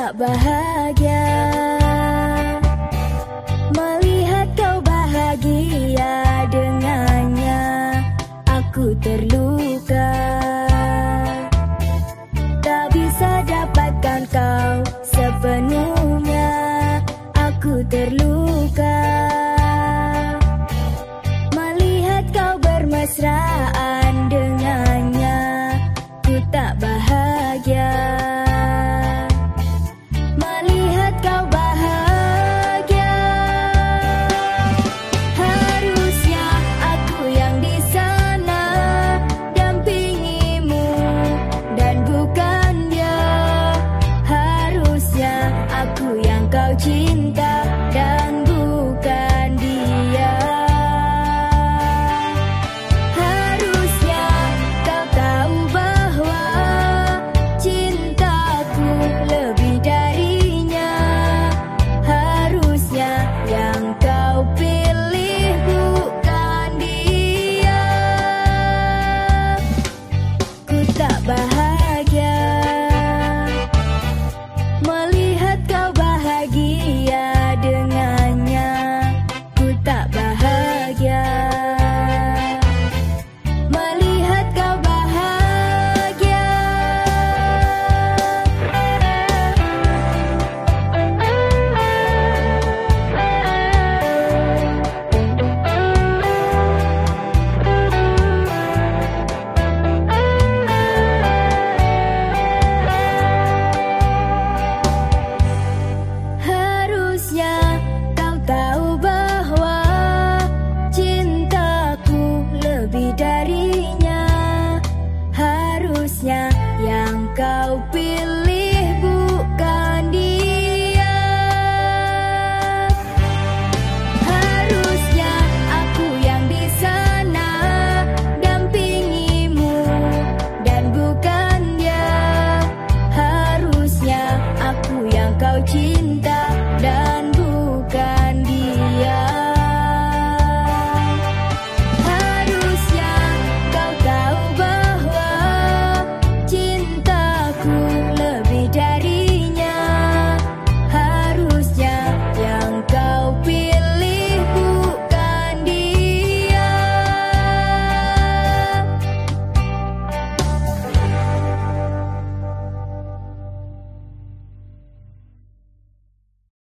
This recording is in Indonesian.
tak bahagia melihat kau bahagia dengannya. Aku terluka, tak bisa dapatkan kau sepenuhnya. Aku terluka melihat kau bermesraan dengannya. Ku tak bahagia melihat kau bahagia. Harusnya aku yang di sana dampingimu dan bukan dia. Harusnya aku yang kau cinta dan bukan dia. Harusnya kau tahu bahwa cintaku lebih darinya. Harusnya yang kau pilih bukan dia. Ku tak bahagia melihat kau bahagia dengannya. Ku tak bahagia melihat kau bahagia. Harusnya kau tahu bahwa cintaku lebih darinya. Harusnya yang kau pilih